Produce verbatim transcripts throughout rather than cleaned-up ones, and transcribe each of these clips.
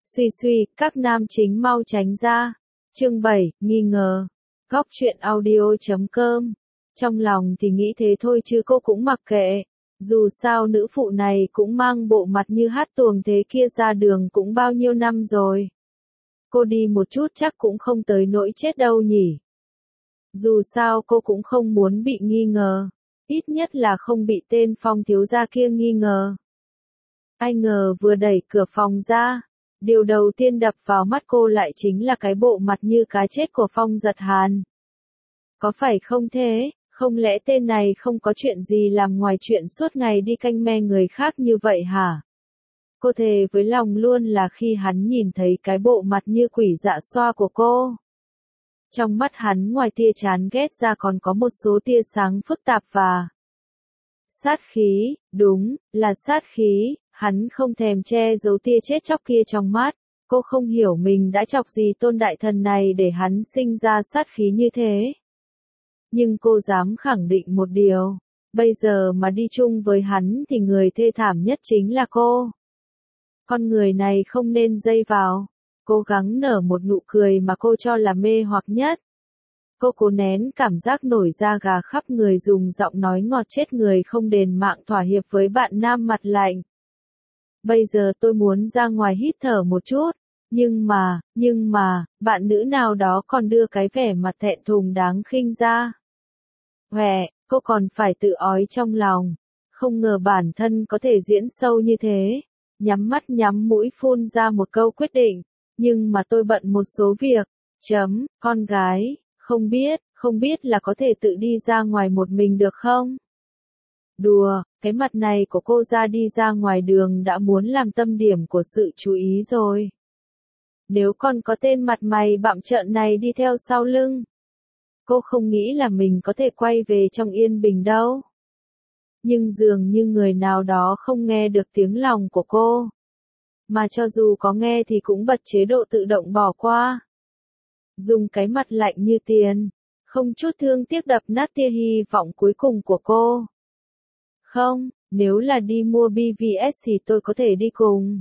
Suy suy, các nam chính mau tránh ra. Chương bảy, nghi ngờ. Góc truyện audio chấm com. Trong lòng thì nghĩ thế thôi chứ cô cũng mặc kệ. Dù sao nữ phụ này cũng mang bộ mặt như hát tuồng thế kia ra đường cũng bao nhiêu năm rồi. Cô đi một chút chắc cũng không tới nỗi chết đâu nhỉ. Dù sao cô cũng không muốn bị nghi ngờ. Ít nhất là không bị tên Phong thiếu gia kia nghi ngờ. Ai ngờ vừa đẩy cửa phòng ra, điều đầu tiên đập vào mắt cô lại chính là cái bộ mặt như cá chết của Phong Giật Hàn. Có phải không thế, không lẽ tên này không có chuyện gì làm ngoài chuyện suốt ngày đi canh me người khác như vậy hả? Cô thề với lòng luôn là khi hắn nhìn thấy cái bộ mặt như quỷ dạ xoa của cô. Trong mắt hắn ngoài tia chán ghét ra còn có một số tia sáng phức tạp và sát khí, đúng, là sát khí, hắn không thèm che giấu tia chết chóc kia trong mắt. Cô không hiểu mình đã chọc gì tôn đại thần này để hắn sinh ra sát khí như thế. Nhưng cô dám khẳng định một điều, bây giờ mà đi chung với hắn thì người thê thảm nhất chính là cô. Con người này không nên dây vào. Cố gắng nở một nụ cười mà cô cho là mê hoặc nhất. Cô cố nén cảm giác nổi da gà khắp người dùng giọng nói ngọt chết người không đền mạng thỏa hiệp với bạn nam mặt lạnh. Bây giờ tôi muốn ra ngoài hít thở một chút, nhưng mà, nhưng mà, bạn nữ nào đó còn đưa cái vẻ mặt thẹn thùng đáng khinh ra. Hòe, cô còn phải tự ói trong lòng. Không ngờ bản thân có thể diễn sâu như thế. Nhắm mắt nhắm mũi phun ra một câu quyết định. Nhưng mà tôi bận một số việc. Chấm, con gái, không biết, không biết là có thể tự đi ra ngoài một mình được không? Đùa, cái mặt này của cô ra đi ra ngoài đường đã muốn làm tâm điểm của sự chú ý rồi. Nếu còn có tên mặt mày bặm trợn này đi theo sau lưng, cô không nghĩ là mình có thể quay về trong yên bình đâu. Nhưng dường như người nào đó không nghe được tiếng lòng của cô. Mà cho dù có nghe thì cũng bật chế độ tự động bỏ qua. Dùng cái mặt lạnh như tiền, không chút thương tiếc đập nát tia hy vọng cuối cùng của cô. Không, nếu là đi mua bê vê ét thì tôi có thể đi cùng.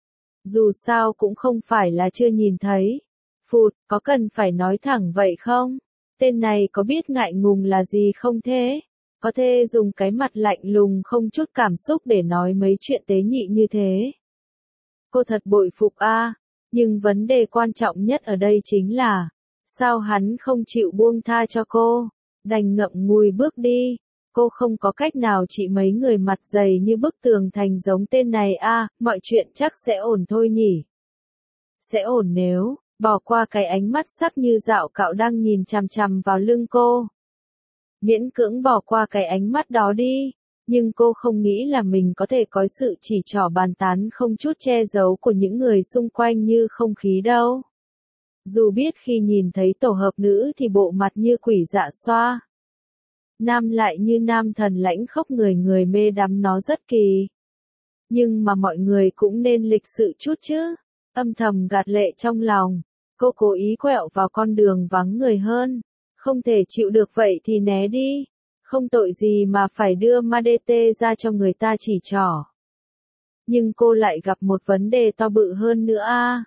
Dù sao cũng không phải là chưa nhìn thấy. Phụt, có cần phải nói thẳng vậy không? Tên này có biết ngại ngùng là gì không thế? Có thể dùng cái mặt lạnh lùng không chút cảm xúc để nói mấy chuyện tế nhị như thế. Cô thật bội phục a, à, nhưng vấn đề quan trọng nhất ở đây chính là, sao hắn không chịu buông tha cho cô, đành ngậm ngùi bước đi. Cô không có cách nào trị mấy người mặt dày như bức tường thành giống tên này a, à, mọi chuyện chắc sẽ ổn thôi nhỉ. Sẽ ổn nếu, bỏ qua cái ánh mắt sắc như dạo cạo đang nhìn chằm chằm vào lưng cô. Miễn cưỡng bỏ qua cái ánh mắt đó đi. Nhưng cô không nghĩ là mình có thể có sự chỉ trỏ bàn tán không chút che giấu của những người xung quanh như không khí đâu. Dù biết khi nhìn thấy tổ hợp nữ thì bộ mặt như quỷ dạ xoa. Nam lại như nam thần lãnh khốc người người mê đắm nó rất kỳ. Nhưng mà mọi người cũng nên lịch sự chút chứ. Âm thầm gạt lệ trong lòng. Cô cố ý quẹo vào con đường vắng người hơn. Không thể chịu được vậy thì né đi. Không tội gì mà phải đưa Madete ra cho người ta chỉ trỏ. Nhưng cô lại gặp một vấn đề to bự hơn nữa a. À.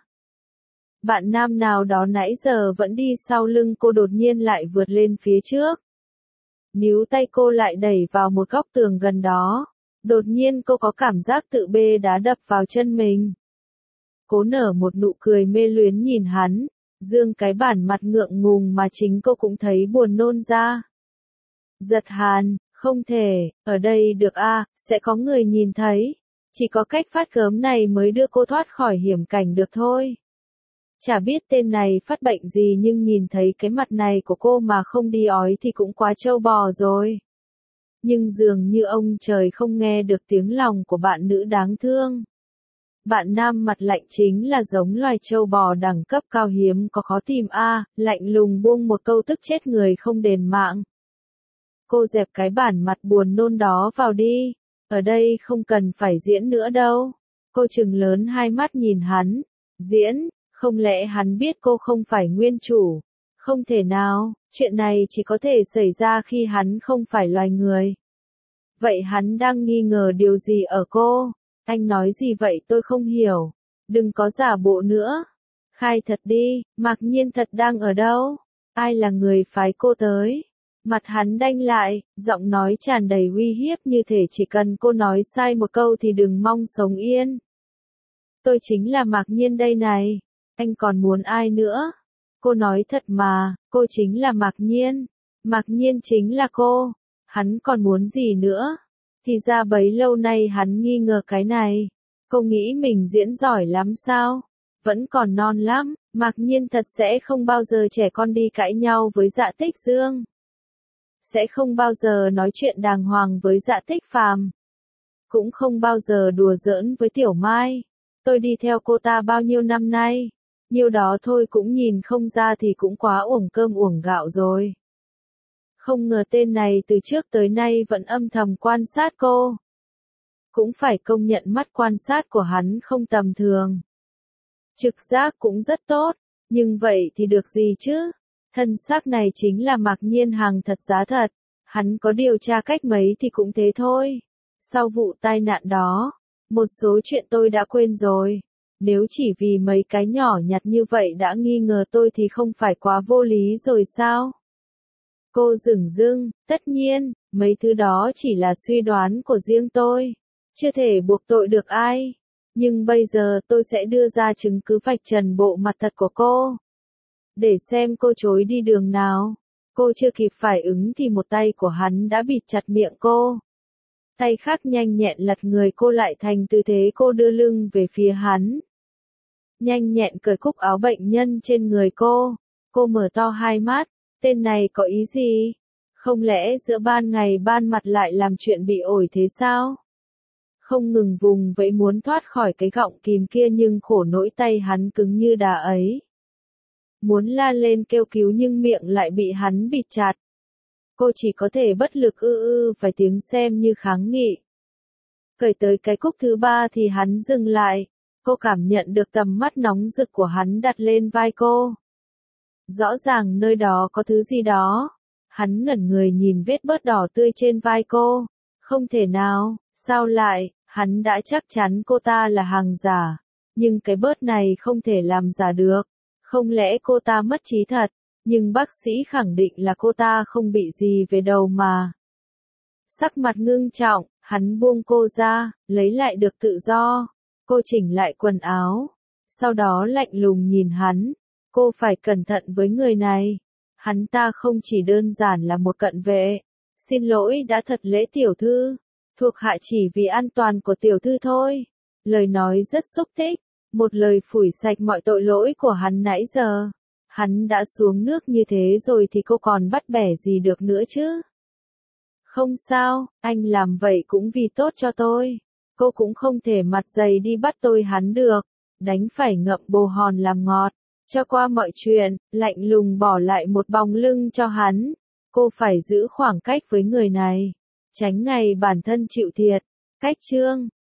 Bạn nam nào đó nãy giờ vẫn đi sau lưng cô đột nhiên lại vượt lên phía trước. Níu tay cô lại đẩy vào một góc tường gần đó. Đột nhiên cô có cảm giác tự bê đá đập vào chân mình. Cố nở một nụ cười mê luyến nhìn hắn, dương cái bản mặt ngượng ngùng mà chính cô cũng thấy buồn nôn ra. Giật Hàn, không thể, ở đây được a, à, sẽ có người nhìn thấy. Chỉ có cách phát cớm này mới đưa cô thoát khỏi hiểm cảnh được thôi. Chả biết tên này phát bệnh gì nhưng nhìn thấy cái mặt này của cô mà không đi ói thì cũng quá trâu bò rồi. Nhưng dường như ông trời không nghe được tiếng lòng của bạn nữ đáng thương. Bạn nam mặt lạnh chính là giống loài trâu bò đẳng cấp cao hiếm có khó tìm a, à, lạnh lùng buông một câu tức chết người không đền mạng. Cô dẹp cái bản mặt buồn nôn đó vào đi, ở đây không cần phải diễn nữa đâu. Cô trừng lớn hai mắt nhìn hắn, diễn, không lẽ hắn biết cô không phải nguyên chủ? Không thể nào, chuyện này chỉ có thể xảy ra khi hắn không phải loài người. Vậy hắn đang nghi ngờ điều gì ở cô? Anh nói gì vậy tôi không hiểu. Đừng có giả bộ nữa. Khai thật đi, Mạc Nhiên thật đang ở đâu? Ai là người phái cô tới? Mặt hắn đanh lại, giọng nói tràn đầy uy hiếp như thể chỉ cần cô nói sai một câu thì đừng mong sống yên. Tôi chính là Mạc Nhiên đây này, anh còn muốn ai nữa? Cô nói thật mà, cô chính là Mạc Nhiên. Mạc Nhiên chính là cô. Hắn còn muốn gì nữa? Thì ra bấy lâu nay hắn nghi ngờ cái này. Cô nghĩ mình diễn giỏi lắm sao? Vẫn còn non lắm, Mạc Nhiên thật sẽ không bao giờ trẻ con đi cãi nhau với Dạ Tích Dương. Sẽ không bao giờ nói chuyện đàng hoàng với Dạ Tích Phàm. Cũng không bao giờ đùa giỡn với Tiểu Mai. Tôi đi theo cô ta bao nhiêu năm nay. Nhiêu đó thôi cũng nhìn không ra thì cũng quá uổng cơm uổng gạo rồi. Không ngờ tên này từ trước tới nay vẫn âm thầm quan sát cô. Cũng phải công nhận mắt quan sát của hắn không tầm thường. Trực giác cũng rất tốt, nhưng vậy thì được gì chứ? Thân xác này chính là Mạc Nhiên hàng thật giá thật. Hắn có điều tra cách mấy thì cũng thế thôi. Sau vụ tai nạn đó, một số chuyện tôi đã quên rồi. Nếu chỉ vì mấy cái nhỏ nhặt như vậy đã nghi ngờ tôi thì không phải quá vô lý rồi sao? Cô dửng dưng, tất nhiên, mấy thứ đó chỉ là suy đoán của riêng tôi. Chưa thể buộc tội được ai. Nhưng bây giờ tôi sẽ đưa ra chứng cứ vạch trần bộ mặt thật của cô. Để xem cô chối đi đường nào. Cô chưa kịp phản ứng thì một tay của hắn đã bịt chặt miệng cô. Tay khác nhanh nhẹn lật người cô lại thành tư thế cô đưa lưng về phía hắn. Nhanh nhẹn cởi cúc áo bệnh nhân trên người cô. Cô mở to hai mắt. Tên này có ý gì? Không lẽ giữa ban ngày ban mặt lại làm chuyện bị ổi thế sao? Không ngừng vùng vẫy muốn thoát khỏi cái gọng kìm kia nhưng khổ nỗi tay hắn cứng như đá ấy. Muốn la lên kêu cứu nhưng miệng lại bị hắn bịt chặt. Cô chỉ có thể bất lực ư ư vài tiếng xem như kháng nghị. Cởi tới cái cúc thứ ba thì hắn dừng lại. Cô cảm nhận được tầm mắt nóng rực của hắn đặt lên vai cô. Rõ ràng nơi đó có thứ gì đó. Hắn ngẩn người nhìn vết bớt đỏ tươi trên vai cô. Không thể nào, sao lại, hắn đã chắc chắn cô ta là hàng giả. Nhưng cái bớt này không thể làm giả được. Không lẽ cô ta mất trí thật, nhưng bác sĩ khẳng định là cô ta không bị gì về đầu mà. Sắc mặt ngưng trọng, hắn buông cô ra, lấy lại được tự do. Cô chỉnh lại quần áo. Sau đó lạnh lùng nhìn hắn. Cô phải cẩn thận với người này. Hắn ta không chỉ đơn giản là một cận vệ. Xin lỗi đã thật lễ tiểu thư. Thuộc hạ chỉ vì an toàn của tiểu thư thôi. Lời nói rất xúc tích. Một lời phủi sạch mọi tội lỗi của hắn nãy giờ. Hắn đã xuống nước như thế rồi thì cô còn bắt bẻ gì được nữa chứ? Không sao, anh làm vậy cũng vì tốt cho tôi. Cô cũng không thể mặt dày đi bắt tôi hắn được. Đánh phải ngậm bồ hòn làm ngọt. Cho qua mọi chuyện, lạnh lùng bỏ lại một bóng lưng cho hắn. Cô phải giữ khoảng cách với người này. Tránh ngày bản thân chịu thiệt. Cách chương